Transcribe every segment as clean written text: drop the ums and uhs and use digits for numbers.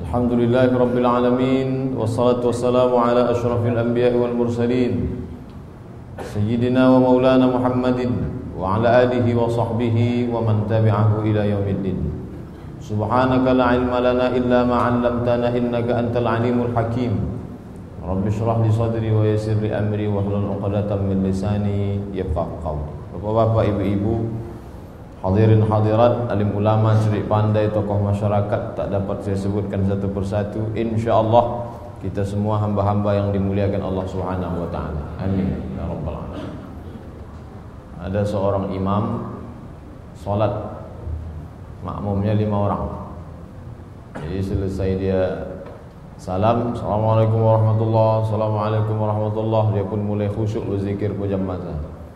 Alhamdulillahi Rabbil Alamin. Wassalatu wassalamu ala ashrafil anbiya'i wal mursalin Sayyidina wa maulana Muhammadin wa ala alihi wa sahbihi wa man tabi'ahu ila yaumiddin. Subhanaka la ilma lana illa ma 'allamtana innaka antal alimul hakim. Rabbi shrah li sadri wa yassir li amri wa hlul 'uqdatam min lisani yafqahu qawli. Bapak-bapak, ibu-ibu, hadirin hadirat, alim ulama, cerik pandai, tokoh masyarakat, tak dapat saya sebutkan satu persatu. InsyaAllah kita semua hamba-hamba yang dimuliakan Allah Subhanahu wa ta'ala. Amin ya rabbal alamin. Ada seorang imam salat, makmumnya 5 orang. Jadi selesai dia salam, Assalamualaikum warahmatullahi, Assalamualaikum warahmatullahi, dia pun mulai khusyuk berzikir pujam masa.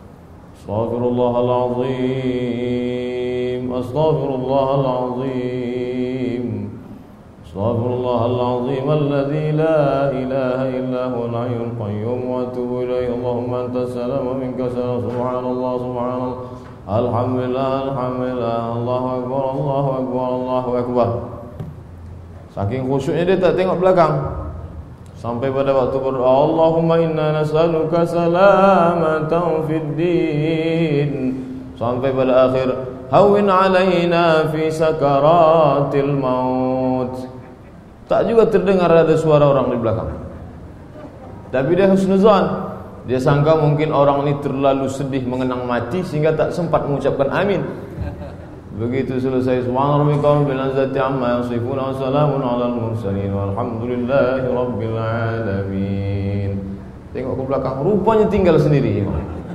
Astaghfirullahaladzim, Astaghfirullahaladzim, Astaghfirullahaladzim, alladzi la ilaha illa huwal hayyul qayyum wa atubu ilaihi. Allahumma antas salam wa minkas salam. Subhanallah, subhanallah, alhamdulillah, alhamdulillah, Allahu akbar, Allahu akbar, Allahu akbar. Saking khusyuknya dia tak tengok belakang. Sampai pada waktu berdoa, Allahumma inna nas'aluka salamatan fid din. Sampai pada akhir, hawwin alaina fi sakaratil maut. Tak juga terdengar ada suara orang di belakang. Tapi dia husnuzan. Dia sangka mungkin orang ini terlalu sedih mengenang mati sehingga tak sempat mengucapkan amin. Begitu selesai, subhana rabbika rabbil izzati amma yasifun wa salamun alal mursalin walhamdulillahi rabbil alamin. Tengok ke belakang, rupanya tinggal sendiri.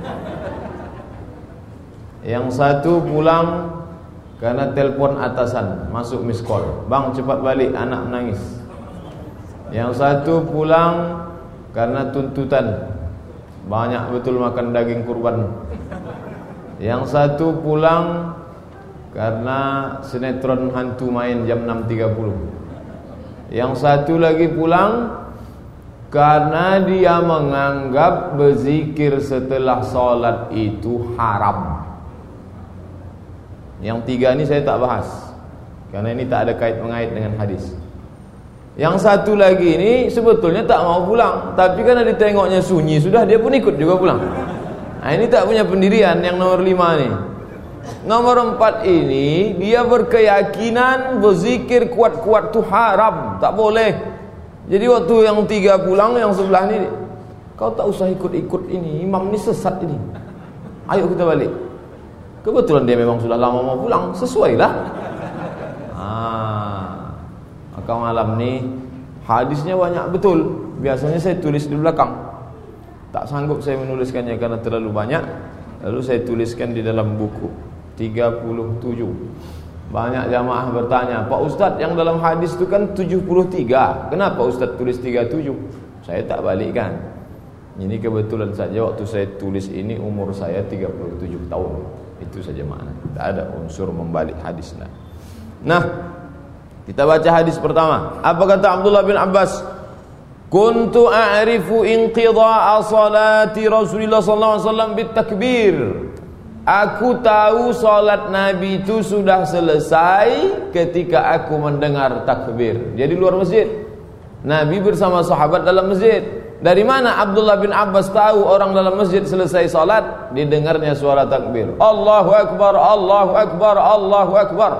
Yang satu pulang karena telpon atasan, masuk miss call. Bang, cepat balik, anak menangis. Yang satu pulang karena tuntutan, banyak betul makan daging kurban. Yang satu pulang karena sinetron hantu main jam 6.30. Yang satu lagi pulang karena dia menganggap berzikir setelah sholat itu haram. Yang tiga ini saya tak bahas karena ini tak ada kait mengait dengan hadis. Yang satu lagi ini sebetulnya tak mau pulang, tapi karena ditengoknya sunyi sudah, dia pun ikut juga pulang. Nah, ini tak punya pendirian. Yang nomor 5 nih. Nomor 4 ini dia berkeyakinan berzikir kuat-kuat itu haram, tak boleh. Jadi waktu yang 3 pulang, yang sebelah ini, kau tak usah ikut-ikut ini, imam ini sesat ini, ayo kita balik. Kebetulan dia memang sudah lama mau pulang, sesuailah. Maka malam ni hadisnya banyak betul. Biasanya saya tulis di belakang, tak sanggup saya menuliskannya karena terlalu banyak. Lalu saya tuliskan di dalam buku 37. Banyak jamaah bertanya, Pak Ustadz, yang dalam hadis itu kan 73, kenapa Ustadz tulis 37? Saya tak balikkan. Ini kebetulan saja waktu saya tulis ini umur saya 37 tahun. Itu saja makna. Tak ada unsur membalik hadis. Nah, kita baca hadis pertama. Apa kata Abdullah bin Abbas? Kuntu a'rifu inqidha'a salati Rasulullah sallallahu alaihi wasallam bitakbir. Aku tahu salat Nabi itu sudah selesai ketika aku mendengar takbir. Jadi luar masjid. Nabi bersama sahabat dalam masjid. Dari mana Abdullah bin Abbas tahu orang dalam masjid selesai salat? Didengarnya suara takbir. Allahu akbar, Allahu akbar, Allahu akbar.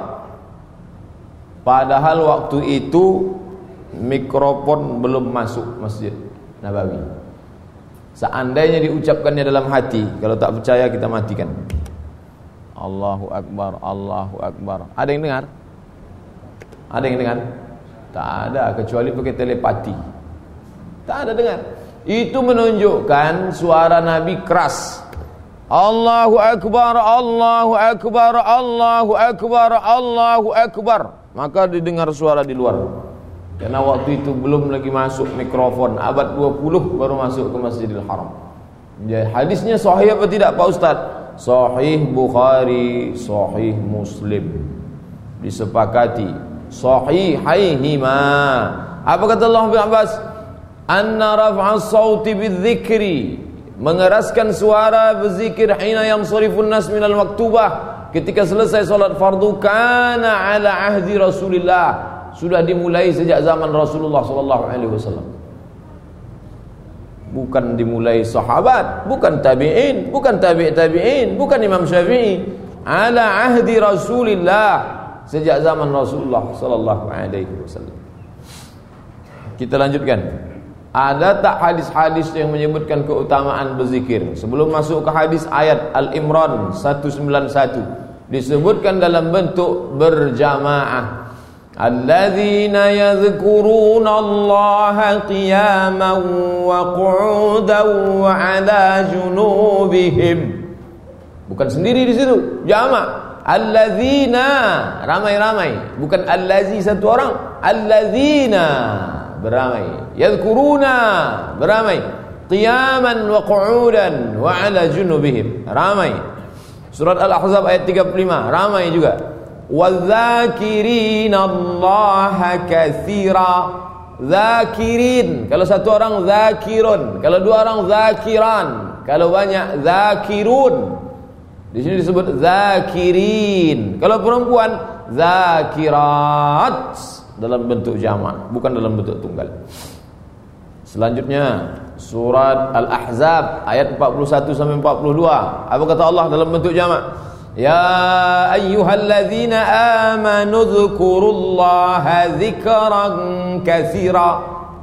Padahal waktu itu mikrofon belum masuk Masjid Nabawi. Seandainya diucapkannya dalam hati, kalau tak percaya kita matikan. Allahu akbar, Allahu akbar. Ada yang dengar? Ada yang dengar? Tak ada, kecuali pakai telepati. Tak ada dengar. Itu menunjukkan suara Nabi keras. Allahu akbar, Allahu akbar, Allahu akbar, Allahu akbar. Maka didengar suara di luar. Karena waktu itu belum lagi masuk mikrofon. Abad 20 baru masuk ke Masjidil Haram. Jadi hadisnya sahih apa tidak Pak Ustaz? Sahih Bukhari, sahih Muslim. Disepakati sahihaihima. Apa kata Allah bin Abbas? Anna raf'as sauti bidzikri, mengeraskan suara berzikir hina yansarifun nas minal maktubah, ketika selesai salat fardu, kana ala ahdi Rasulillah, sudah dimulai sejak zaman Rasulullah SAW. Bukan dimulai sahabat, bukan tabi'in, bukan tabi'in, bukan Imam Syafi'i. Ala ahdi Rasulillah, sejak zaman Rasulullah SAW. Kita lanjutkan. Ada tak hadis-hadis yang menyebutkan keutamaan berzikir? Sebelum masuk ke hadis, ayat Al-Imran 191 disebutkan dalam bentuk berjamaah. Alladzina yadhkuruna Allaha qiyaman wa qu'udan wa 'ala junubihim. Bukan sendiri di situ, jamak. Alladzina, ramai-ramai, bukan allazi satu orang, alladzina beramai, yadhkuruna beramai, qiyaman wa qu'udan wa 'ala junubihim, ramai. Surat Al-Ahzab ayat 35, ramai juga. Wadzakirinallaha katsira. Zakirin, kalau satu orang zakirun, kalau dua orang zakiran, kalau banyak zakirun. Di sini disebut zakirin. Kalau perempuan zakirat, dalam bentuk jamak, bukan dalam bentuk tunggal. Selanjutnya surat Al-Ahzab ayat 41 sampai 42. Apa kata Allah dalam bentuk jamak? Ya ayyuhalladzina amanu dzkurullaha dzikran katsira.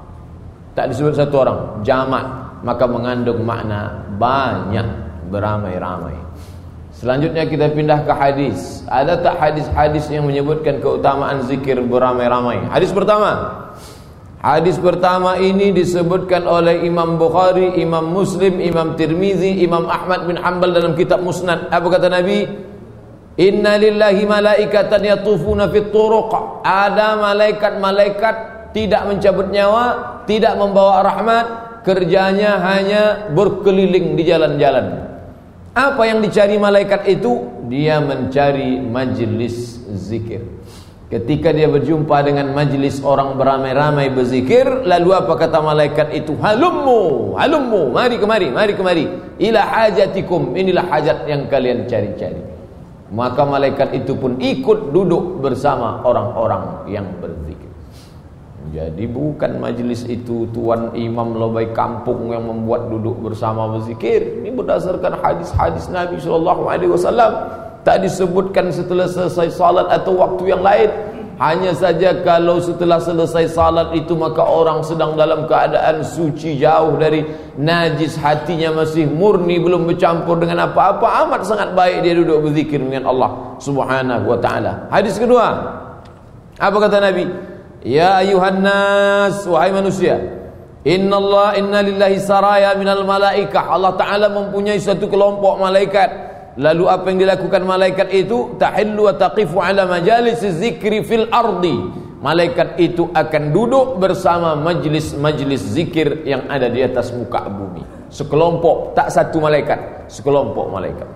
Tak disebut satu orang, jamak, maka mengandung makna banyak, beramai-ramai. Selanjutnya kita pindah ke hadis. Ada tak hadis-hadis yang menyebutkan keutamaan zikir beramai-ramai? Hadis pertama. Hadis pertama ini disebutkan oleh Imam Bukhari, Imam Muslim, Imam Tirmizi, Imam Ahmad bin Hanbal dalam kitab Musnad. Apa kata Nabi? Inna lillahi malaikatan yatufuna fit turuq. Ada malaikat-malaikat tidak mencabut nyawa, tidak membawa rahmat, kerjanya hanya berkeliling di jalan-jalan. Apa yang dicari malaikat itu? Dia mencari majlis zikir. Ketika dia berjumpa dengan majlis orang beramai-ramai berzikir, lalu apa kata malaikat itu? Halummu, halummu, mari kemari, mari kemari. Ila hajatikum, inilah hajat yang kalian cari-cari. Maka malaikat itu pun ikut duduk bersama orang-orang yang berzikir. Jadi bukan majlis itu tuan imam lobai kampung yang membuat duduk bersama berzikir. Ini berdasarkan hadis-hadis Nabi SAW. Tak disebutkan setelah selesai salat atau waktu yang lain. Hanya saja kalau setelah selesai salat itu maka orang sedang dalam keadaan suci, jauh dari najis, hatinya masih murni, belum bercampur dengan apa-apa, amat sangat baik dia duduk berzikir dengan Allah Subhanahu wa taala. Hadis kedua. Apa kata Nabi? Ya ayuhan nas, wahai manusia, inna lillahi saraya minal malaikah. Allah Ta'ala mempunyai satu kelompok malaikat. Lalu apa yang dilakukan malaikat itu? Tahillu wa taqifu ala majalis zikri fil ardi. Malaikat itu akan duduk bersama majlis-majlis zikir yang ada di atas muka bumi. Sekelompok, tak satu malaikat, sekelompok malaikat.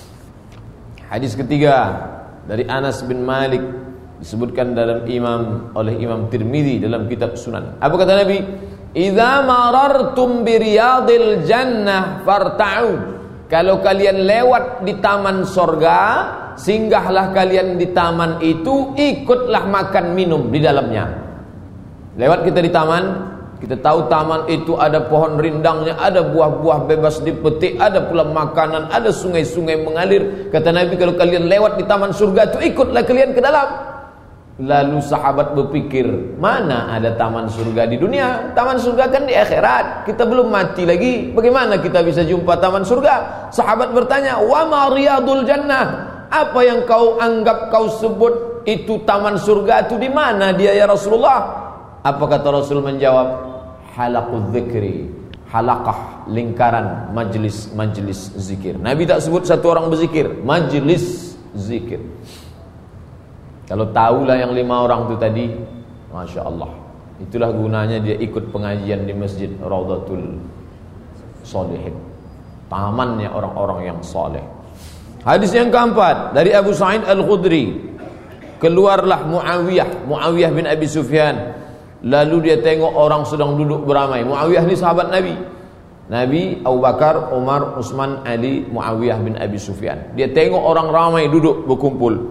Hadis ketiga dari Anas bin Malik, disebutkan oleh Imam Tirmizi dalam kitab Sunan. Apa kata Nabi? Idza marartum bi riyadil jannah farta'u. Kalau kalian lewat di taman sorga, singgahlah kalian di taman itu, ikutlah makan minum di dalamnya. Lewat kita di taman, kita tahu taman itu ada pohon rindangnya, ada buah-buah bebas dipetik, ada pula makanan, ada sungai-sungai mengalir. Kata Nabi, kalau kalian lewat di taman surga itu, ikutlah kalian ke dalam. Lalu sahabat berpikir, mana ada taman surga di dunia? Taman surga kan di akhirat, kita belum mati lagi, bagaimana kita bisa jumpa taman surga? Sahabat bertanya, wa ma riyadul jannah? Apa yang kau anggap, kau sebut itu taman surga itu di mana dia ya Rasulullah? Apa kata Rasul menjawab? Halaqul dzikri, halaqah, lingkaran majlis zikir. Nabi tak sebut satu orang berzikir, majlis zikir. Kalau tahulah yang 5 orang itu tadi, Masya Allah, itulah gunanya dia ikut pengajian di masjid Raudhatul Shalihin, tamannya orang-orang yang soleh. Hadis yang keempat dari Abu Sa'id Al-Khudri. Keluarlah Muawiyah bin Abi Sufyan. Lalu dia tengok orang sedang duduk beramai. Muawiyah ni sahabat Nabi, Abu Bakar, Umar, Utsman, Ali, Muawiyah bin Abi Sufyan. Dia tengok orang ramai duduk berkumpul.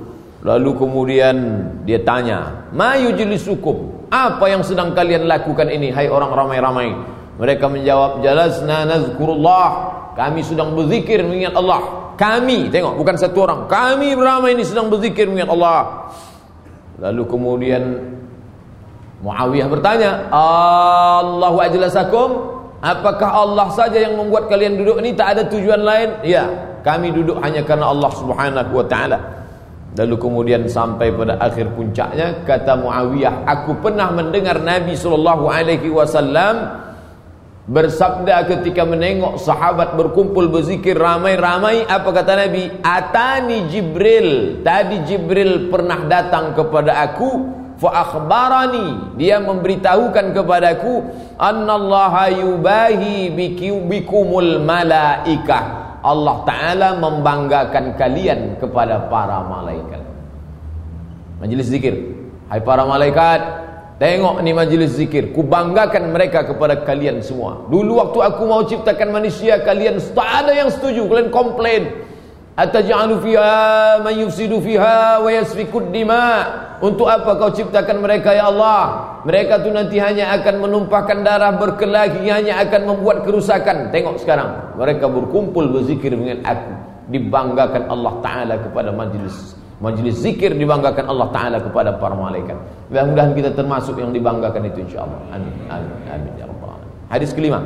Lalu kemudian dia tanya, "Ma yujlisukum?" Apa yang sedang kalian lakukan ini, hai orang ramai-ramai? Mereka menjawab, "Jalasna nazkurullah." Kami sedang berzikir mengingat Allah. Kami, tengok, bukan satu orang. Kami beramai ini sedang berzikir mengingat Allah. Lalu kemudian Muawiyah bertanya, "Allahu ajlasakum?" Apakah Allah saja yang membuat kalian duduk ini, tak ada tujuan lain? Ya, kami duduk hanya karena Allah Subhanahu wa taala. Lalu kemudian sampai pada akhir puncaknya, kata Muawiyah, "Aku pernah mendengar Nabi sallallahu alaihi wasallam bersabda ketika menengok sahabat berkumpul berzikir ramai-ramai, apa kata Nabi? Atani Jibril. Tadi Jibril pernah datang kepada aku, fa akhbarani, dia memberitahukan kepadaku, annallaha yubahi bikumul malaikah. Allah Ta'ala membanggakan kalian kepada para malaikat." Majlis zikir, hai para malaikat, tengok ni majlis zikir, ku banggakan mereka kepada kalian semua. Dulu waktu aku mau ciptakan manusia, kalian tak ada yang setuju, kalian komplain. Ataj'alu fiha man yufsidu fiha wa yasfikud dima. Untuk apa kau ciptakan mereka ya Allah? Mereka tu nanti hanya akan menumpahkan darah, berkelahi, hanya akan membuat kerusakan. Tengok sekarang, mereka berkumpul berzikir dengan aku. Dibanggakan Allah Ta'ala kepada majlis zikir, dibanggakan Allah Ta'ala kepada para malaikat. Mudah-mudahan kita termasuk yang dibanggakan itu insyaAllah. Amin, amin, amin ya rabbal alamin. Hadis kelima,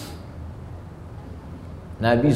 Nabi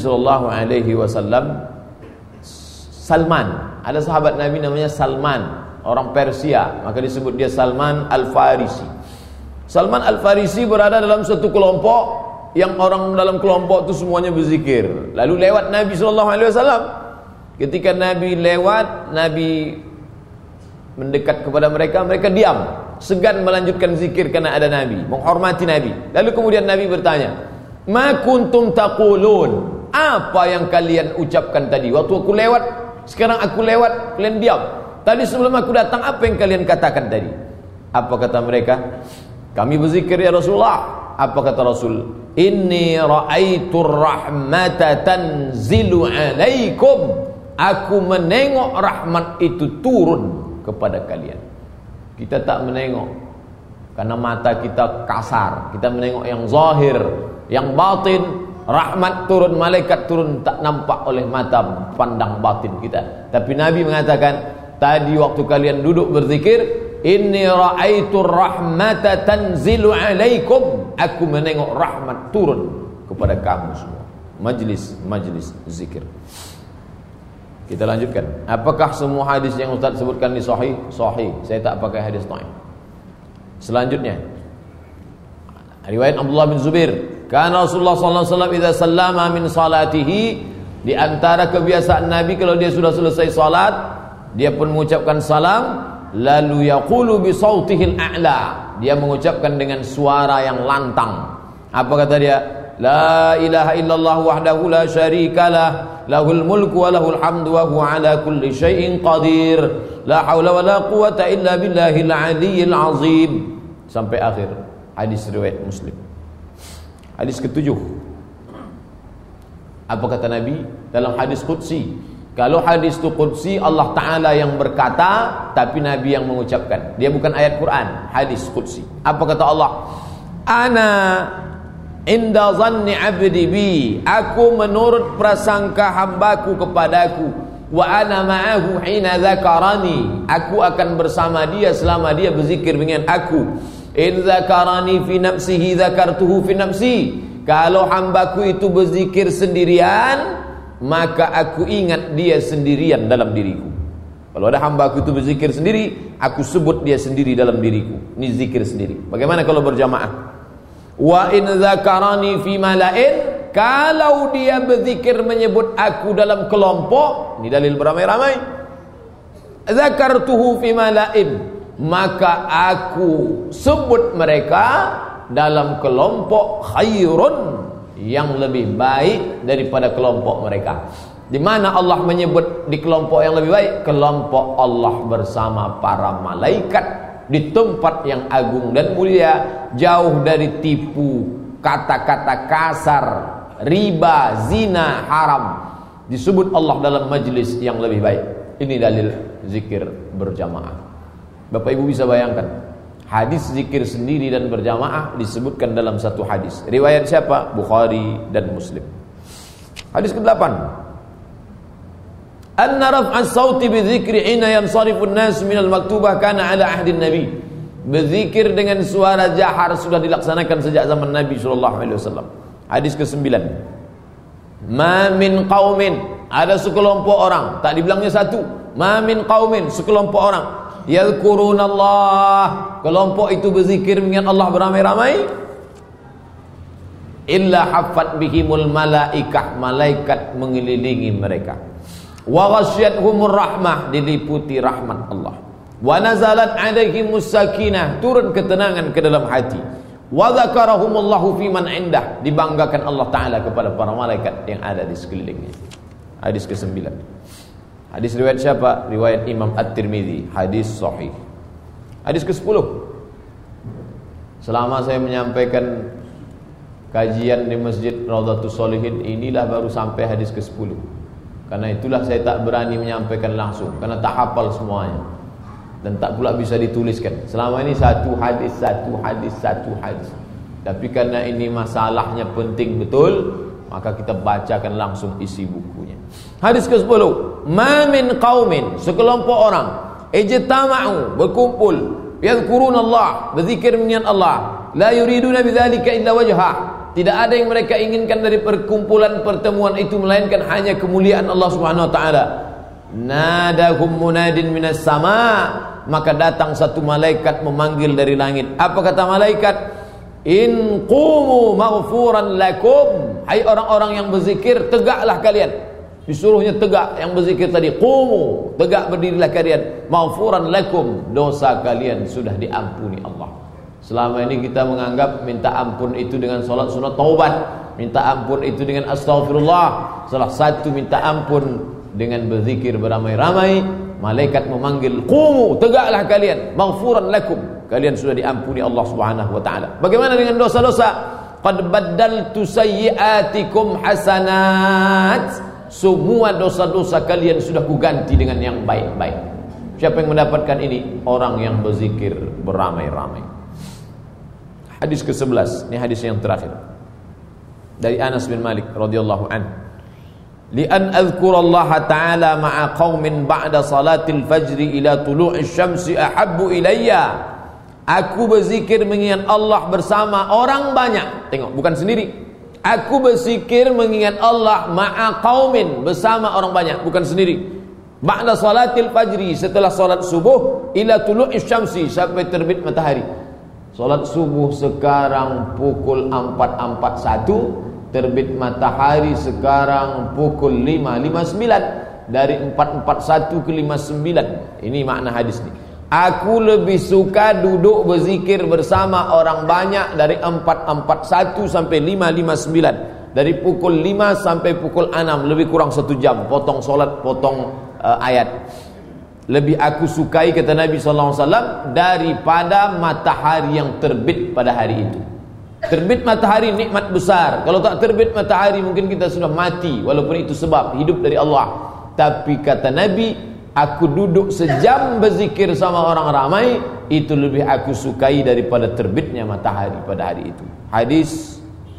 SAW, Salman, ada sahabat Nabi namanya Salman, orang Persia, maka disebut dia Salman Al-Farisi. Salman Al-Farisi berada dalam satu kelompok yang orang dalam kelompok itu semuanya berzikir. Lalu lewat Nabi SAW. Ketika Nabi lewat, Nabi mendekat kepada mereka, mereka diam, segan melanjutkan zikir karena ada Nabi, menghormati Nabi. Lalu kemudian Nabi bertanya, "Ma kuntum taqulun?" Apa yang kalian ucapkan tadi? Waktu aku lewat, sekarang aku lewat, kalian diam. Tadi sebelum aku datang, apa yang kalian katakan tadi? Apa kata mereka? "Kami berzikir ya Rasulullah." Apa kata Rasul? "Inni ra'aitur rahmata tanzilu alaikum." Aku menengok rahmat itu turun kepada kalian. Kita tak menengok karena mata kita kasar, kita menengok yang zahir, yang batin. Rahmat turun, malaikat turun, tak nampak oleh mata pandang batin kita. Tapi Nabi mengatakan, tadi waktu kalian duduk berzikir, "Inni ra'aitur rahmata tanzilu alaikum." Aku menengok rahmat turun kepada kamu semua. Majlis zikir. Kita lanjutkan. Apakah semua hadis yang Ustaz sebutkan ini sahih? Sahih. Saya tak pakai hadis dhaif. Selanjutnya, riwayat Abdullah bin Zubair, karena Rasulullah SAW idza sallama min salatihi, di antara kebiasaan Nabi kalau dia sudah selesai salat, dia pun mengucapkan salam, lalu yaqulu bi sautihil a'la, dia mengucapkan dengan suara yang lantang. Apa kata dia? La ilaha illallah wahdahu la syarikalah, lahul mulku wa lahul hamdu wa huwa ala kulli syai'in qadir, la haula wa la quwata illa billahil aliyyil azim, sampai akhir hadis riwayat Muslim. Hadis ketujuh, apa kata Nabi dalam hadis qudsi? Kalau hadis itu qudsi, Allah Ta'ala yang berkata, tapi Nabi yang mengucapkan. Dia bukan ayat Quran, hadis qudsi. Apa kata Allah? Ana inda zanni abdi bi, aku menurut prasangka hambaku kepadaku. Wa ana ma'ahu hina zakarani, aku akan bersama dia selama dia berzikir dengan aku. In zakarani fi nafsihi zakartuhu fi nafsi, kalau hambaku itu berzikir sendirian, maka aku ingat dia sendirian dalam diriku. Kalau ada hambaku itu berzikir sendiri, aku sebut dia sendiri dalam diriku. Ini zikir sendiri. Bagaimana kalau berjamaah? Wa in zakarani fi mala'in, kalau dia berzikir menyebut aku dalam kelompok, ini dalil beramai-ramai, zakartuhu fi mala'in, maka aku sebut mereka dalam kelompok khairun, yang lebih baik daripada kelompok mereka. Di mana Allah menyebut di kelompok yang lebih baik? Kelompok Allah bersama para malaikat di tempat yang agung dan mulia, jauh dari tipu, kata-kata kasar, riba, zina, haram. Disebut Allah dalam majlis yang lebih baik. Ini dalil zikir berjamaah. Bapak Ibu bisa bayangkan, hadis zikir sendiri dan berjamaah disebutkan dalam satu hadis. Riwayat siapa? Bukhari dan Muslim. Hadis ke-8. Anna raf'as sauti bidzikri hina yansarifu an-nas min al-maktubah kana ala ahdin nabi. Berzikir dengan suara jahar sudah dilaksanakan sejak zaman Nabi sallallahu alaihi wasallam. Hadis ke-9. Ma min qaumin, ada sekelompok orang, tak dibilangnya satu. Ma min qaumin, sekelompok orang, yadhkurunallah, kelompok itu berzikir mengingat Allah beramai-ramai, illa haffat bihimul malaikah, malaikat mengelilingi mereka. Wa ghasyiyatuhumur rahmah, diliputi rahmat Allah. Wa nazalat alaihimus sakinah, turun ketenangan ke dalam hati. Wa dzakarahumullahu fiman indah, dibanggakan Allah Ta'ala kepada para malaikat yang ada di sekelilingnya. Hadis ke-9. Hadis riwayat siapa? Riwayat Imam At-Tirmidzi, hadis sahih. Hadis ke-10. Selama saya menyampaikan kajian di Masjid Raudhatus Shalihin, inilah baru sampai hadis ke-10. Karena itulah saya tak berani menyampaikan langsung, karena tak hafal semuanya dan tak pula bisa dituliskan. Selama ini satu hadis. Tapi karena ini masalahnya penting betul, maka kita bacakan langsung isi bukunya. Hadis ke-10. Ma min qaumin, sekelompok orang, ijtama'u, berkumpul, yadhkurunallah, berzikir mengingat Allah, la yuriduna bidzalika illa wajhah, tidak ada yang mereka inginkan dari perkumpulan pertemuan itu melainkan hanya kemuliaan Allah Subhanahu wa taala. Nadahum munadin minas sama, maka datang satu malaikat memanggil dari langit. Apa kata malaikat? In qumu maghfuran lakum, hai orang-orang yang berzikir, tegaklah kalian. Disuruhnya tegak, yang berzikir tadi, qumu, tegak berdirilah kalian, maghfuran lakum, dosa kalian sudah diampuni Allah. Selama ini kita menganggap minta ampun itu dengan salat sunat taubat, minta ampun itu dengan astaghfirullah. Salah satu minta ampun dengan berzikir beramai-ramai. Malaikat memanggil, qumu, tegaklah kalian, maghfuran lakum, kalian sudah diampuni Allah Subhanahu wa taala. Bagaimana dengan dosa-dosa? Qad baddaltu sayyi'atikum hasanat, semua dosa-dosa kalian sudah kuganti dengan yang baik-baik. Siapa yang mendapatkan ini? Orang yang berzikir beramai-ramai. Hadis ke-11, ini hadis yang terakhir, dari Anas bin Malik radhiyallahu anhu. Li'an azkurallaha ta'ala ma'a qaumin ba'da salatil fajri ila tulu'i syamsi ahabbu ilayya. Aku berzikir mengingat Allah bersama orang banyak. Tengok, bukan sendiri. Aku berzikir mengingat Allah ma'a qaumin, bersama orang banyak, bukan sendiri. Ba'da salatil fajri, setelah salat subuh, ila tulu'i syamsi, sampai terbit matahari. Salat subuh sekarang pukul 4.41, terbit matahari sekarang pukul 5.59, dari 4.41 ke 5.9. Ini makna hadis ini. Aku lebih suka duduk berzikir bersama orang banyak dari 4.41 sampai 5.59, dari pukul 5 sampai pukul 6, lebih kurang 1 jam, potong solat, potong ayat. Lebih aku sukai, kata Nabi SAW, daripada matahari yang terbit pada hari itu. Terbit matahari nikmat besar. Kalau tak terbit matahari mungkin kita sudah mati, walaupun itu sebab hidup dari Allah. Tapi kata Nabi, aku duduk sejam berzikir sama orang ramai, itu lebih aku sukai daripada terbitnya matahari pada hari itu. Hadis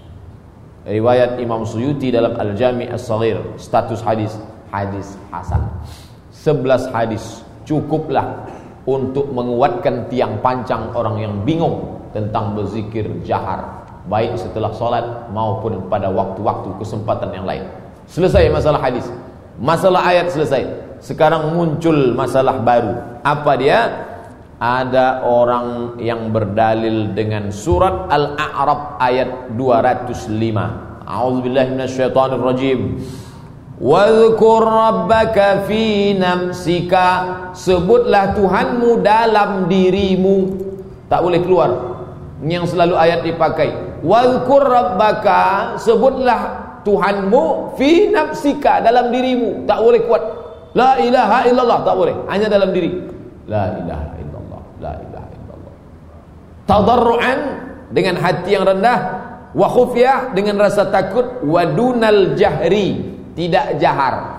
riwayat Imam Suyuti dalam Al-Jami' As-Saghir, status hadis hasan. 11 hadis cukuplah untuk menguatkan tiang pancang orang yang bingung tentang berzikir jahar, baik setelah solat maupun pada waktu-waktu kesempatan yang lain. Selesai masalah hadis, masalah ayat selesai. Sekarang muncul masalah baru. Apa dia? Ada orang yang berdalil dengan surat Al-A'raf ayat 205. A'udzubillahi minasyaitonirrajim. Wadhkur rabbaka fi nafsika, sebutlah Tuhanmu dalam dirimu, tak boleh keluar. Yang selalu ayat dipakai. Wadhkur rabbaka, sebutlah Tuhanmu fi nafsika, dalam dirimu, tak boleh kuat. La ilaha illallah, tak boleh, hanya dalam diri. La ilaha illallah, la ilaha illallah. Tadarruan, dengan hati yang rendah, wa khufyah, dengan rasa takut, wa dunal jahri, tidak jahar.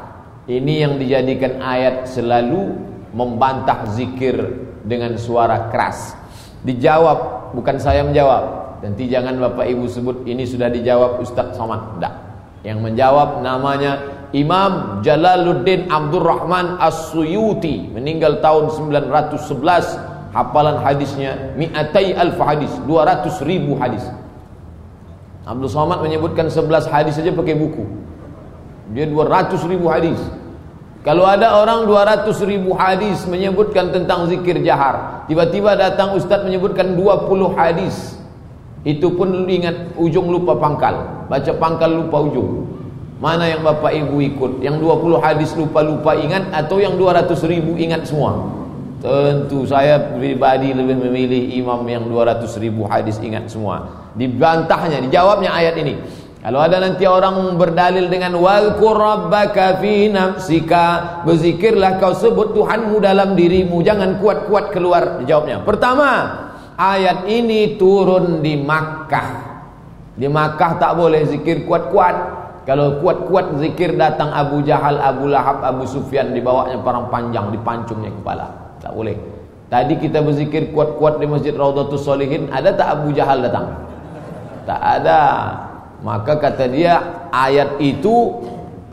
Ini yang dijadikan ayat selalu membantah zikir dengan suara keras. Dijawab, bukan saya menjawab. Nanti jangan Bapak Ibu sebut ini sudah dijawab Ustaz Somad. Tidak. Yang menjawab namanya Imam Jalaluddin Abdurrahman As-Suyuti, meninggal tahun 911. Hafalan hadisnya mi'atai alf hadis, 200.000 hadis. Abdul Somad menyebutkan 11 hadis saja pakai buku. Dia 200.000 hadis. Kalau ada orang 200.000 hadis menyebutkan tentang zikir jahar, tiba-tiba datang ustaz menyebutkan 20 hadis, itu pun ingat ujung lupa pangkal, baca pangkal lupa ujung. Mana yang Bapak Ibu ikut? Yang 20 hadis lupa-lupa ingat, atau yang 200.000 ingat semua? Tentu saya pribadi lebih memilih imam yang 200.000 hadis ingat semua. Dibantahnya, dijawabnya ayat ini. Kalau ada nanti orang berdalil dengan wazkur rabbaka fi nafsika, berzikirlah kau sebut Tuhanmu dalam dirimu, jangan kuat-kuat keluar. Dijawabnya, pertama, ayat ini turun di Makkah. Di Makkah tak boleh zikir kuat-kuat. Kalau kuat-kuat zikir datang Abu Jahal, Abu Lahab, Abu Sufyan, dibawanya parang panjang, dipancungnya kepala. Tak boleh. Tadi kita berzikir kuat-kuat di Masjid Raudhatus Shalihin, ada tak Abu Jahal datang? Tak ada. Maka kata dia, ayat itu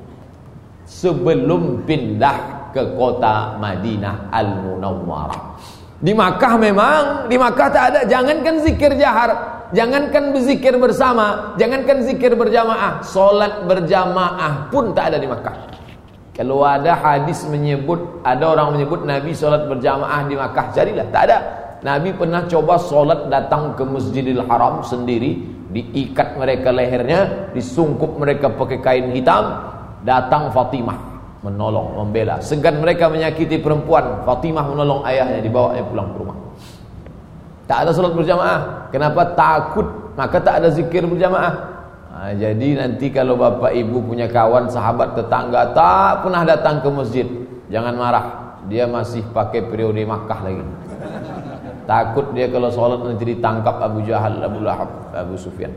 sebelum pindah ke kota Madinah Al-Munawwarah. Di Makkah memang, di Makkah tak ada. Jangankan zikir jahar, jangankan berzikir bersama, jangankan zikir berjamaah, solat berjamaah pun tak ada di Makkah. Kalau ada hadis menyebut, ada orang menyebut Nabi solat berjamaah di Makkah, jadilah, tak ada. Nabi pernah coba solat datang ke Masjidil Haram sendiri, diikat mereka lehernya, disungkup mereka pakai kain hitam. Datang Fatimah menolong, membela. Segan mereka menyakiti perempuan, Fatimah menolong ayahnya, dibawanya pulang ke rumah. Tak ada solat berjamaah. Kenapa? Takut. Maka tak ada zikir berjamaah. Jadi nanti kalau Bapak Ibu punya kawan, sahabat, tetangga tak pernah datang ke masjid, jangan marah. Dia masih pakai periode Makkah lagi. Takut dia kalau solat nanti ditangkap Abu Jahal, Abu Lahab, Abu Sufyan.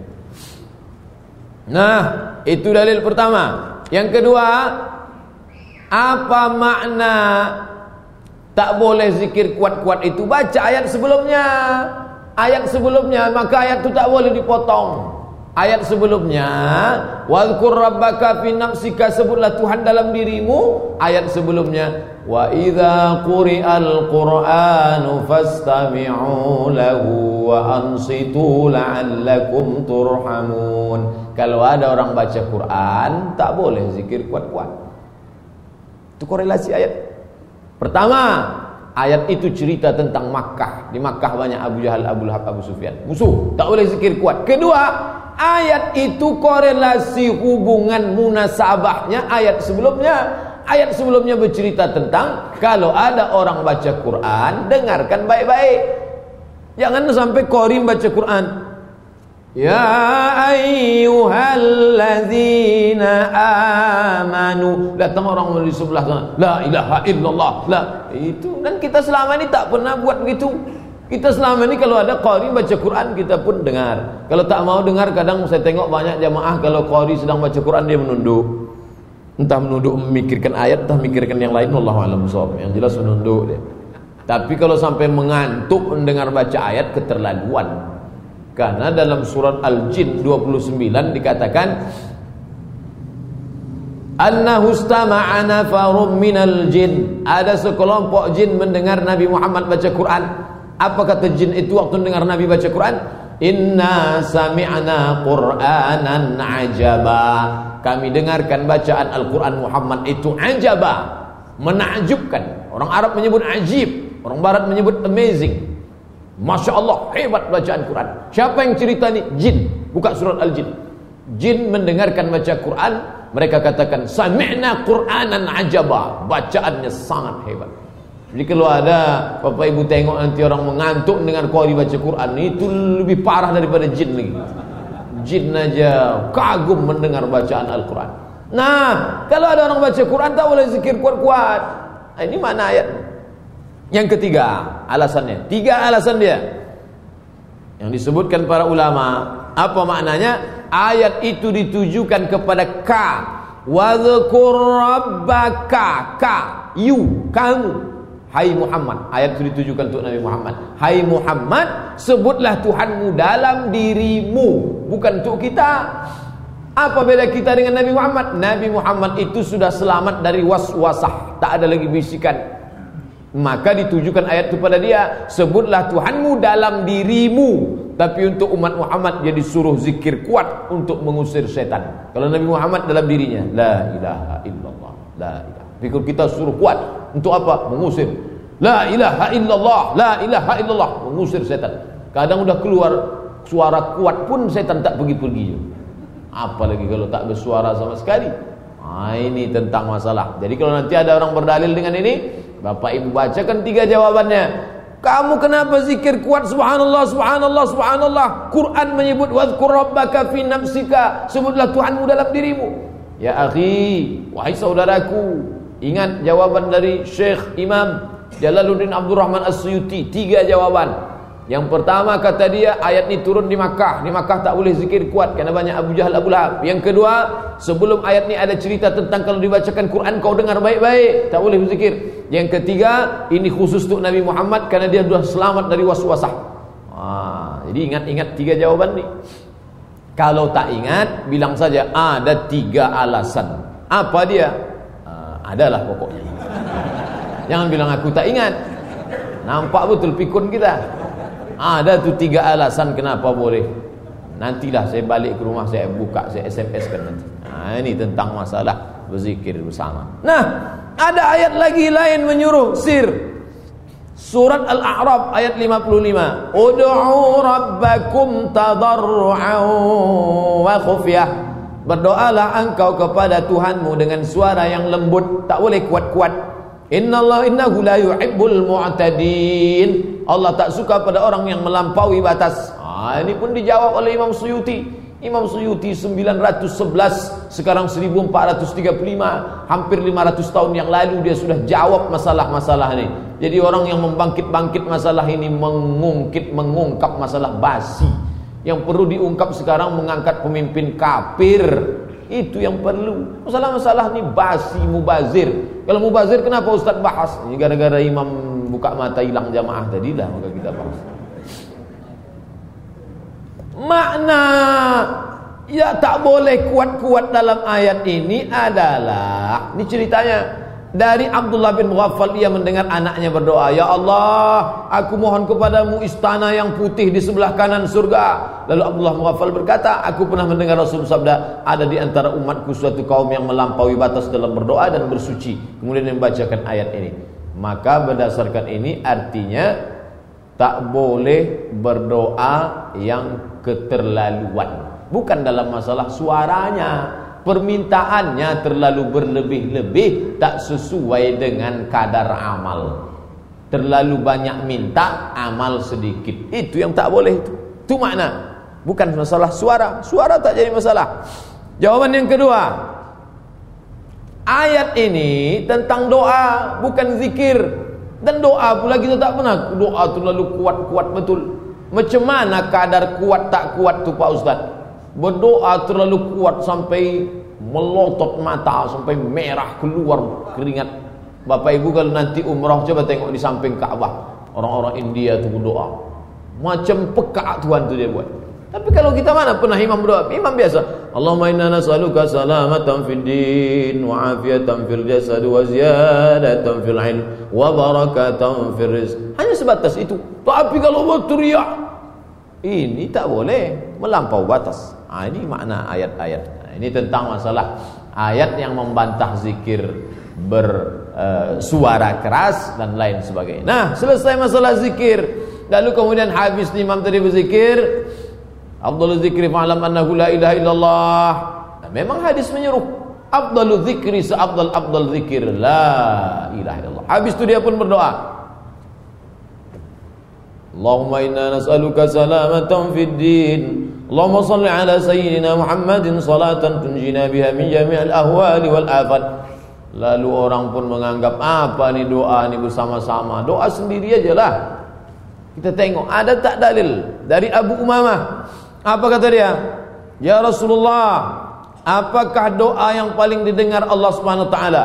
Nah, itu dalil pertama. Yang kedua, apa makna tak boleh zikir kuat-kuat itu? Baca ayat sebelumnya. Ayat sebelumnya, maka ayat itu tak boleh dipotong. Ayat sebelumnya, wazkur rabbaka fi nafsika, sebutlah Tuhan dalam dirimu. Ayat sebelumnya, wa idza quri'al qur'anu fastami'u lahu wa ansitu la'allakum turhamun. Kalau ada orang baca Quran, tak boleh zikir kuat-kuat. Itu korelasi ayat. Pertama, ayat itu cerita tentang Makkah. Di Makkah banyak Abu Jahal, Abu Lahab, Abu Sufyan, musuh, tak boleh zikir kuat. Kedua, ayat itu korelasi hubungan munasabahnya ayat sebelumnya. Ayat sebelumnya bercerita tentang kalau ada orang baca Quran, dengarkan baik-baik. Jangan sampai qori baca Quran, ya ayyuhalladzina amanu, datang orang di sebelah sana, la ilaha illallah, la. Itu dan kita selama ini tak pernah buat begitu. Kita selama ini kalau ada qari baca Quran, kita pun dengar. Kalau tak mau dengar, kadang saya tengok banyak jamaah kalau qari sedang baca Quran dia menunduk. Entah menunduk memikirkan ayat, entah memikirkan yang lain, wallahu a'lam bishawab. Yang jelas menunduk dia. Tapi kalau sampai mengantuk mendengar baca ayat, keterlaluan. Karena dalam surat Al-Jin 29 dikatakan, annahu istama'a nafarun minal jin, ada sekelompok jin mendengar Nabi Muhammad baca Quran. Apa kata jin itu waktu dengar Nabi baca Quran? Inna sami'na Qur'anan ajaba, kami dengarkan bacaan Al-Quran Muhammad itu ajaba, menakjubkan. Orang Arab menyebut ajib, orang Barat menyebut amazing. Masya Allah, hebat bacaan Quran. Siapa yang cerita ni? Jin. Buka surat Al-Jin. Jin mendengarkan baca Quran, mereka katakan sami'na Qur'anan ajaba, bacaannya sangat hebat. Jadi kalau ada Bapak Ibu tengok nanti orang mengantuk dengan qari baca Quran, itu lebih parah daripada jin lagi. Jin aja kagum mendengar bacaan Al-Quran. Nah, kalau ada orang baca Quran tak boleh zikir kuat-kuat. Ini mana ayat? Yang ketiga alasannya, 3 alasan dia yang disebutkan para ulama. Apa maknanya? Ayat itu ditujukan kepada K Wadhkur rabbaka, kamu, hai Muhammad. Ayat itu ditujukan untuk Nabi Muhammad. Hai Muhammad, sebutlah Tuhanmu dalam dirimu, bukan untuk kita. Apa beda kita dengan Nabi Muhammad? Nabi Muhammad itu sudah selamat dari waswasah, tak ada lagi bisikan. Maka ditujukan ayat itu pada dia, sebutlah Tuhanmu dalam dirimu. Tapi untuk umat Muhammad dia disuruh zikir kuat untuk mengusir setan. Kalau Nabi Muhammad dalam dirinya, la ilaha illallah, la ilaha. Pikir kita suruh kuat untuk apa? Mengusir. La ilaha illallah, la ilaha illallah, mengusir setan. Kadang udah keluar suara kuat pun setan tak pergi-pergi. Apalagi kalau tak bersuara sama sekali. Ini tentang masalah. Jadi kalau nanti ada orang berdalil dengan ini, Bapak Ibu bacakan 3 jawabannya. Kamu kenapa zikir kuat subhanallah, subhanallah, subhanallah? Quran menyebut wadhkur rabbaka fi nafsika, sebutlah Tuhanmu dalam dirimu. Ya akhi, wahai saudaraku, ingat jawaban dari Syekh Imam Jalaluddin Abdul Rahman As-Suyuti. 3 jawaban. Yang pertama kata dia, ayat ini turun di Makkah. Di Makkah tak boleh zikir kuat karena banyak Abu Jahal, Abu Lahab. Yang kedua, sebelum ayat ini ada cerita tentang kalau dibacakan Quran kau dengar baik-baik, tak boleh berzikir. Yang ketiga, ini khusus untuk Nabi Muhammad karena dia sudah selamat dari waswasah. Jadi ingat-ingat 3 jawaban ni. Kalau tak ingat, bilang saja ada 3 alasan. Apa dia? Adalah pokoknya. Jangan bilang aku tak ingat. Nampak betul pikun kita. Ada tu 3 alasan kenapa boleh. Nantilah saya balik ke rumah, saya buka, saya SMS kan nanti. Ini tentang masalah berzikir bersama. Nah, ada ayat lagi lain menyuruh sir. Surat Al-A'raf ayat 55. Ud'u rabbakum tadarru'an wa khufyah. Berdoalah engkau kepada Tuhanmu dengan suara yang lembut, tak boleh kuat-kuat. Innahu la yuhibbul mu'tadin. Allah tak suka pada orang yang melampaui batas. Ini pun dijawab oleh Imam Suyuti. Imam Suyuti 911, sekarang 1435, hampir 500 tahun yang lalu dia sudah jawab masalah-masalah ini. Jadi orang yang membangkit-bangkit masalah ini mengungkap masalah basi. Yang perlu diungkap sekarang mengangkat pemimpin kafir. Itu yang perlu. Masalah-masalah ni basi, mubazir. Kalau mubazir kenapa Ustaz bahas? Ini gara-gara imam buka mata hilang jamaah tadilah maka kita bahas. Makna ya tak boleh kuat-kuat dalam ayat ini adalah, ini ceritanya dari Abdullah bin Mughaffal. Ia mendengar anaknya berdoa, ya Allah, aku mohon kepadamu istana yang putih di sebelah kanan surga. Lalu Abdullah Mughaffal berkata, aku pernah mendengar Rasul sabda, ada di antara umatku suatu kaum yang melampaui batas dalam berdoa dan bersuci. Kemudian membacakan ayat ini. Maka berdasarkan ini artinya tak boleh berdoa yang keterlaluan. Bukan dalam masalah suaranya, permintaannya terlalu berlebih-lebih, tak sesuai dengan kadar amal. Terlalu banyak minta, amal sedikit. Itu yang tak boleh itu. Itu makna. Bukan masalah suara. Suara tak jadi masalah. Jawaban yang kedua, ayat ini tentang doa, bukan zikir. Dan doa pula kita tak pernah doa terlalu kuat-kuat betul. Macam mana kadar kuat tak kuat tu Pak Ustaz? Berdoa terlalu kuat sampai melotot mata, sampai merah keluar keringat. Bapak Ibu kalau nanti umrah coba tengok di samping Ka'bah, orang-orang India tu berdoa macam pekak Tuhan tu dia buat. Tapi kalau kita mana pernah imam berdoa? Imam biasa, Allahumma inna nas'aluka salamatan fid din wa afiyatan fil jasad wa ziyadatan fil ilm wa barakatan fil rizq. Hanya sebatas itu. Tapi kalau berteriak, ini tak boleh melampau batas. Ini makna ayat-ayat. Ini tentang masalah ayat yang membantah zikir bersuara keras dan lain sebagainya. Nah, selesai masalah zikir. Lalu kemudian habis imam tadi berzikir, afdhalul zikri fa'lam annahu la ilaha illallah. Nah, memang hadis menyuruh afdhalul zikri seafdal zikir la ilaha illallah. Habis itu dia pun berdoa, Allahumma inna nas'aluka salamatan fid din. Allahumma salli ala sayyidina Muhammadin salatan tunjina biha min jami'il ahwali wal afat. Lalu orang pun menganggap apa ni doa ni bersama-sama. Doa sendiri aja lah. Kita tengok ada tak dalil dari Abu Umamah. Apa kata dia? Ya Rasulullah, apakah doa yang paling didengar Allah Subhanahu wa taala?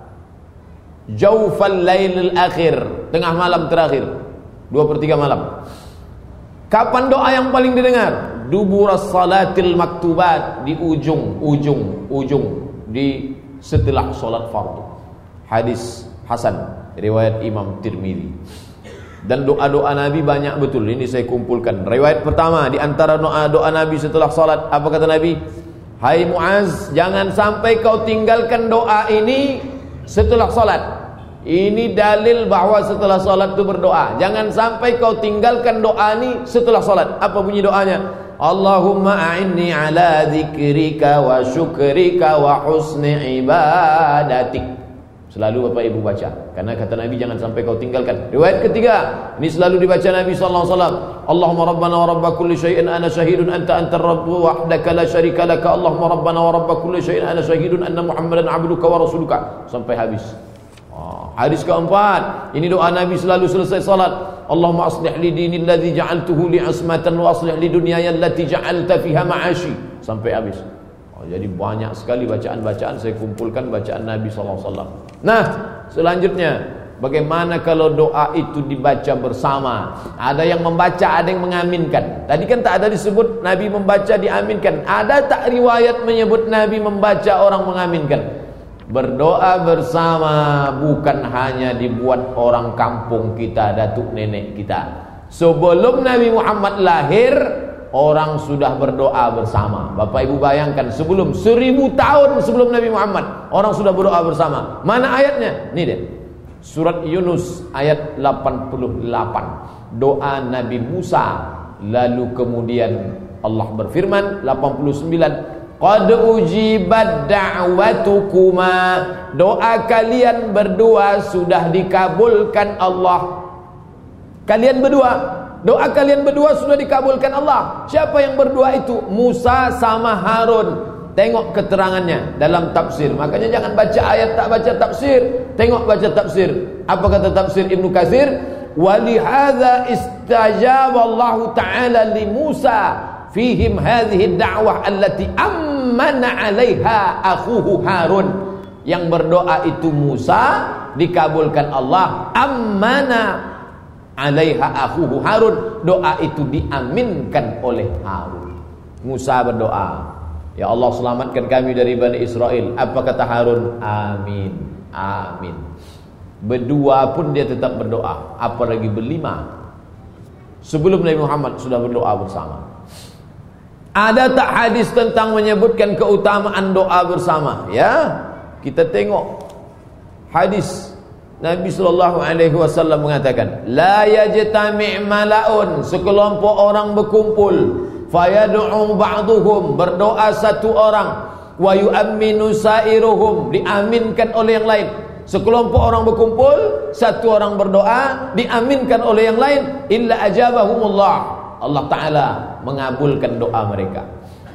Jaufal lailil akhir, tengah malam terakhir, 2/3 malam. Kapan doa yang paling didengar? Duburas salatil maktubat, di ujung di setelah salat fardu. Hadis hasan riwayat Imam Tirmizi. Dan doa-doa Nabi banyak betul. Ini saya kumpulkan. Riwayat pertama, di antara doa-doa Nabi setelah salat, apa kata Nabi? Hai Muaz, jangan sampai kau tinggalkan doa ini setelah salat. Ini dalil bahwa setelah salat itu berdoa. Jangan sampai kau tinggalkan doa ini setelah salat. Apa bunyi doanya? Allahumma a'inni ala dzikrika wa syukrika wa husni ibadatik. Selalu Bapak Ibu baca, karena kata Nabi jangan sampai kau tinggalkan. Riwayat ketiga, ini selalu dibaca Nabi sallallahu alaihi wasallam. Allahumma rabbana wa rabb kulli syai'in ana syahidun anta antar rabb wahdaka la syarika laka. Allahumma rabbana wa rabb kulli syai'in ana syahidun anna Muhammadan abduka wa rasuluka, sampai habis. Hadis keempat, ini doa Nabi selalu selesai salat. Allahumma aslih li dini alladhi ja'altuhu li asmatan wa aslih li dunyaya allati ja'alta fiha ma'ashi, sampai habis. Jadi banyak sekali bacaan-bacaan, saya kumpulkan bacaan Nabi SAW. Nah, selanjutnya, bagaimana kalau doa itu dibaca bersama? Ada yang membaca, ada yang mengaminkan. Tadi kan tak ada disebut Nabi membaca diaminkan. Ada tak riwayat menyebut Nabi membaca, orang mengaminkan? Berdoa bersama bukan hanya dibuat orang kampung kita, datuk nenek kita. Sebelum Nabi Muhammad lahir, orang sudah berdoa bersama. Bapak Ibu bayangkan, sebelum 1000 tahun sebelum Nabi Muhammad, orang sudah berdoa bersama. Mana ayatnya? Ini dia, surat Yunus ayat 88, doa Nabi Musa. Lalu kemudian Allah berfirman 89, qad ujibat da'watukuma, doa kalian berdua sudah dikabulkan Allah. Kalian berdua, doa kalian berdua sudah dikabulkan Allah. Siapa yang berdoa itu? Musa sama Harun. Tengok keterangannya dalam tafsir. Makanya jangan baca ayat tak baca tafsir. Tengok baca tafsir. Apa kata tafsir Ibnu Katsir? Walihadza istajaba Allah Ta'ala li Musa fihim hadhihi ad-da'wah allati ammana 'alaiha akhuhu Harun. Yang berdoa itu Musa, dikabulkan Allah. Ammana 'alaiha akhuhu Harun, doa itu diaminkan oleh Harun. Musa berdoa, ya Allah selamatkan kami dari Bani Israel. Apa kata Harun? Amin, amin. Berdua pun dia tetap berdoa, apalagi berlima. Sebelum Nabi Muhammad sudah berdoa bersama. Ada tak hadis tentang menyebutkan keutamaan doa bersama? Ya, kita tengok hadis. Nabi SAW mengatakan, la yajtami' mala'un, sekelompok orang berkumpul, fayad'u ba'duhum, berdoa satu orang, wa yu'amminu sa'iruhum, diaminkan oleh yang lain. Sekelompok orang berkumpul, satu orang berdoa, diaminkan oleh yang lain, illa ajabahumullah, Allah Ta'ala mengabulkan doa mereka.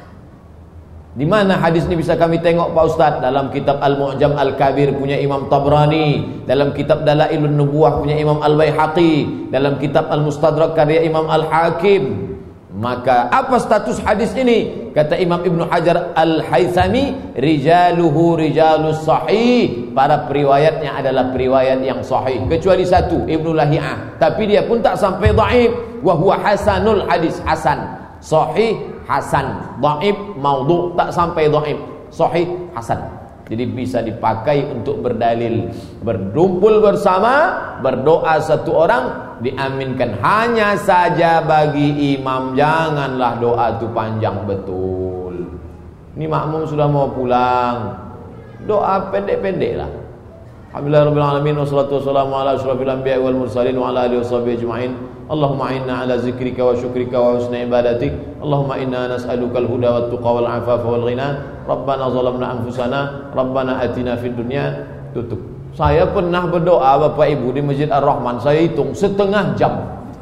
Di mana hadis ini bisa kami tengok Pak Ustaz? Dalam kitab Al-Mu'jam Al-Kabir punya Imam Tabrani, dalam kitab Dalailun Nubuwah punya Imam Al-Baihaqi, dalam kitab Al-Mustadrak karya Imam Al-Hakim. Maka apa status hadis ini? Kata Imam Ibnu Hajar Al-Haythami, rijaluhu rijalus sahih, para periwayatnya adalah periwayat yang sahih, kecuali satu, Ibnu Lahiyah, tapi dia pun tak sampai dhaif. Wa huwa hasanul hadis, hasan, sahih hasan, dhaif maudhu, tak sampai dhaif, sahih hasan. Jadi bisa dipakai untuk berdalil. Berkumpul bersama, berdoa satu orang, diaminkan. Hanya saja bagi imam, janganlah doa itu panjang betul. Ini makmum sudah mau pulang, doa pendek-pendek lah. Alhamdulillahirabbil alamin, wassalatu wassalamu ala asyrofil anbiya'i wal mursalin wa ala alihi washabihi ajma'in. Allahumma inna ala zikrika wa syukrika wa husni ibadatik. Allahumma inna nas'aluka al-huda wat tuqa wal afafa wal ghina. Rabbana zalamna anfusana, Rabbana atina fid dunya. Tutup. Saya pernah berdoa Bapak Ibu di Masjid Ar-Rahman, saya hitung setengah jam.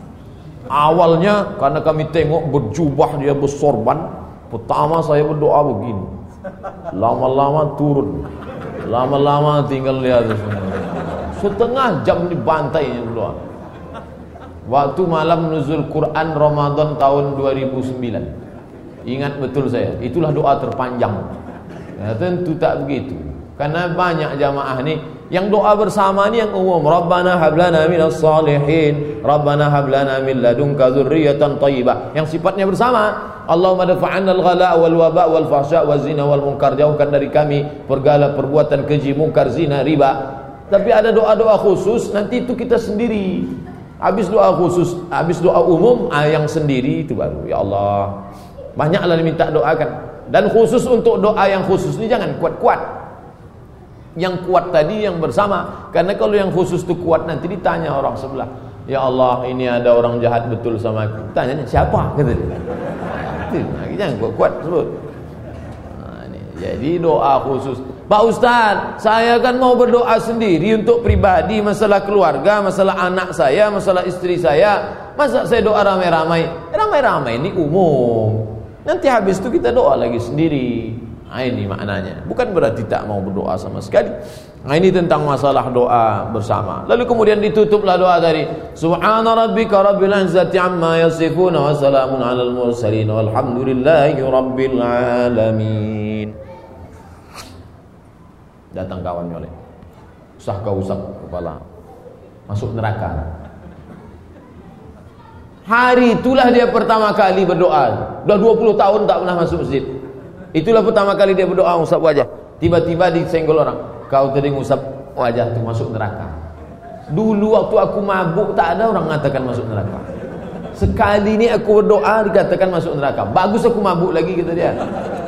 Awalnya karena kami tengok berjubah dia bersorban, pertama saya berdoa begini. Lama-lama turun. Lama-lama tinggal lihat setengah jam dibantainya berdoa. Waktu malam nuzul Quran Ramadan tahun 2009. Ingat betul saya, itulah doa terpanjang. tentu tak begitu. Karena banyak jamaah ni yang doa bersama ni yang umum. Rabbana hablana minas salihin, Rabbana hablana min ladunka dzurriyyatan thayyibah. Yang sifatnya bersama. Allahumma dafa'anna al-ghala wal waba wal fahsya waz zina wal munkar. Jauhkan dari kami pergala, perbuatan keji, munkar, zina, riba. Tapi ada doa-doa khusus, nanti itu kita sendiri. Habis doa khusus, habis doa umum, yang sendiri itu baru. Ya Allah, banyaklah diminta doakan. Dan khusus untuk doa yang khusus ini jangan kuat-kuat. Yang kuat tadi yang bersama. Karena kalau yang khusus itu kuat, nanti ditanya orang sebelah, ya Allah, ini ada orang jahat betul sama aku. Tanya siapa? Kata dia. Jangan kuat-kuat sebut. Jadi doa khusus. Pak Ustaz, saya kan mau berdoa sendiri untuk pribadi, masalah keluarga, masalah anak saya, masalah istri saya. Masa saya doa ramai-ramai? Ramai-ramai ini umum. Nanti habis itu kita doa lagi sendiri. Ini maknanya. Bukan berarti tak mau berdoa sama sekali. Ini tentang masalah doa bersama. Lalu kemudian ditutuplah doa tadi. Subhana rabbika rabbil izzati amma yasifun wa salamun alal mursalin walhamdulillahi rabbil alamin. Datang kawan nyolek. Usah kau usap kepala. Masuk neraka. Hari itulah dia pertama kali berdoa. Sudah 20 tahun tak pernah masuk masjid. Itulah pertama kali dia berdoa ngusap wajah. Tiba-tiba disenggol orang. Kau tadi ngusap wajah tu masuk neraka. Dulu waktu aku mabuk tak ada orang mengatakan masuk neraka. Sekali ni aku berdoa dikatakan masuk neraka. Bagus aku mabuk lagi kata dia.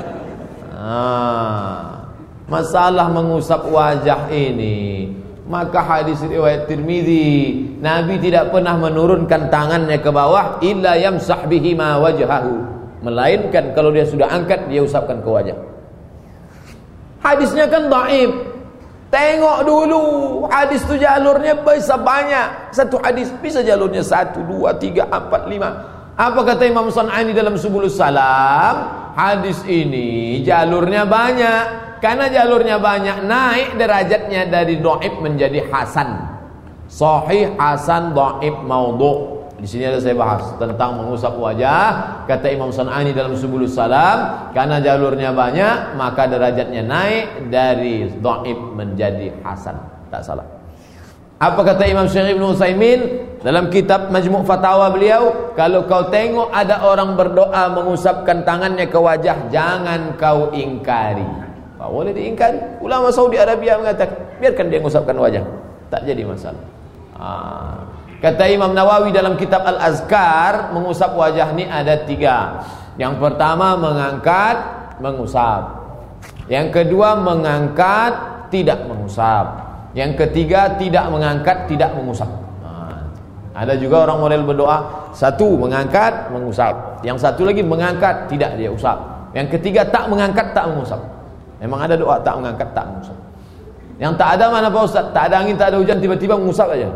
Masalah mengusap wajah ini, maka hadis riwayat Tirmizi, Nabi tidak pernah menurunkan tangannya ke bawah illa yamsah bihi ma wajhahu, melainkan kalau dia sudah angkat dia usapkan ke wajah. Hadisnya kan dhaif. Tengok dulu hadis tu jalurnya bisa banyak. Satu hadis bisa jalurnya 1, 2, 3, 4, 5. Apa kata Imam San'ani dalam Subulus Salam? Hadis ini jalurnya banyak. Karena jalurnya banyak, naik derajatnya dari dhaif menjadi hasan. Sahih, hasan, dhaif, maudhu'. Di sini ada saya bahas tentang mengusap wajah. Kata Imam San'ani dalam Subulus Salam, karena jalurnya banyak, maka derajatnya naik dari dhaif menjadi hasan. Tak salah. Apa kata Imam Syekh Ibn Utsaimin dalam kitab Majmu' Fatawa beliau? Kalau kau tengok ada orang berdoa mengusapkan tangannya ke wajah, jangan kau ingkari. Tak boleh diingkari. Ulama Saudi Arabia mengatakan, biarkan dia mengusapkan wajah, tak jadi masalah. Kata Imam Nawawi dalam kitab Al-Azkar, mengusap wajah ni ada 3. Yang pertama mengangkat, mengusap. Yang kedua mengangkat, tidak mengusap. Yang ketiga tidak mengangkat, tidak mengusap. Ada juga orang model berdoa, satu mengangkat, mengusap. Yang satu lagi mengangkat, tidak dia usap. Yang ketiga tak mengangkat, tak mengusap. Memang ada doa tak mengangkat, tak mengusap. Yang tak ada mana Pak Ustaz? Tak ada angin, tak ada hujan, tiba-tiba mengusap aja.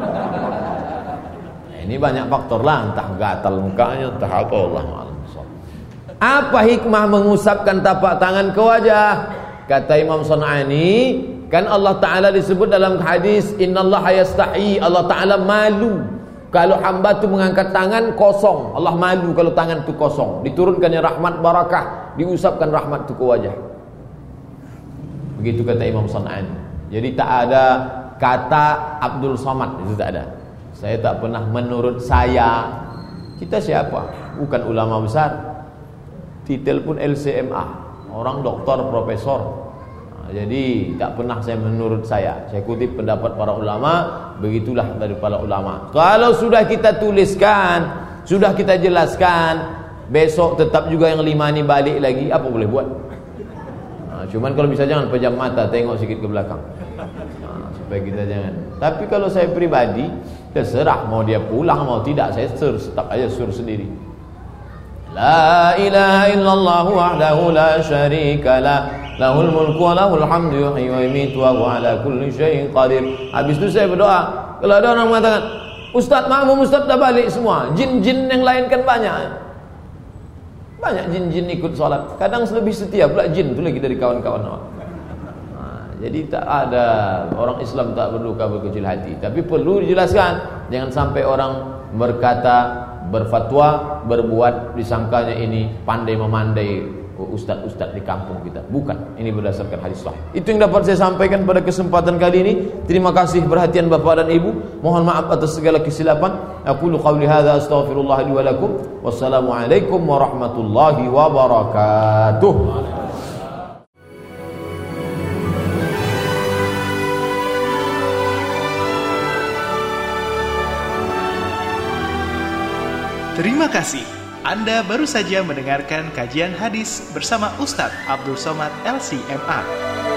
Ini banyak faktor lah, entah gatal mukanya, entah apa, Allah ma'alam. Apa hikmah mengusapkan tapak tangan ke wajah? Kata Imam San'ani, kan Allah Ta'ala disebut dalam hadis, innallaha yastahi, Allah Ta'ala malu kalau hamba tu mengangkat tangan kosong. Allah malu kalau tangan tu kosong. Diturunkannya rahmat barakah, diusapkan rahmat tu ke wajah. Begitu kata Imam San'ani. Jadi tak ada kata Abdul Somad, itu tak ada. Saya tak pernah menurut saya. Kita siapa? Bukan ulama besar. Titel pun LCMA, orang doktor, profesor. Jadi tak pernah saya menurut saya. Saya kutip pendapat para ulama, begitulah dari para ulama. Kalau sudah kita tuliskan, sudah kita jelaskan, besok tetap juga yang 5 ni balik lagi, apa boleh buat? Cuman kalau bisa jangan pejam mata, tengok sikit ke belakang. Supaya kita jangan. Tapi kalau saya pribadi, terserah mau dia pulang mau tidak, saya tetap aja suruh sendiri. La ilaha illallah wahdahu la syarika lah, lahul mulku wa lahul hamdu yuhyi wa yumiitu wa huwa ala kulli syai'in qadir. Habis itu saya berdoa. Kalau ada orang mengatakan, Ustaz makmum Ustaz dah balik semua, jin-jin yang lain kan banyak. Banyak jin-jin ikut solat. Kadang lebih setia pula jin tu lagi dari kawan-kawan awak. Jadi tak ada, orang Islam tak berduka berkecil hati. Tapi perlu dijelaskan, jangan sampai orang berkata, berfatwa, berbuat, disangkanya ini pandai memandai ustaz-ustaz di kampung kita. Bukan, ini berdasarkan hadis sahih. Itu yang dapat saya sampaikan pada kesempatan kali ini. Terima kasih perhatian Bapak dan Ibu. Mohon maaf atas segala kesilapan. Aqulu qawli hadza astaghfirullah li wa lakum. Wassalamualaikum warahmatullahi wabarakatuh. Terima kasih. Anda baru saja mendengarkan kajian hadis bersama Ustadz Abdul Somad LC MA.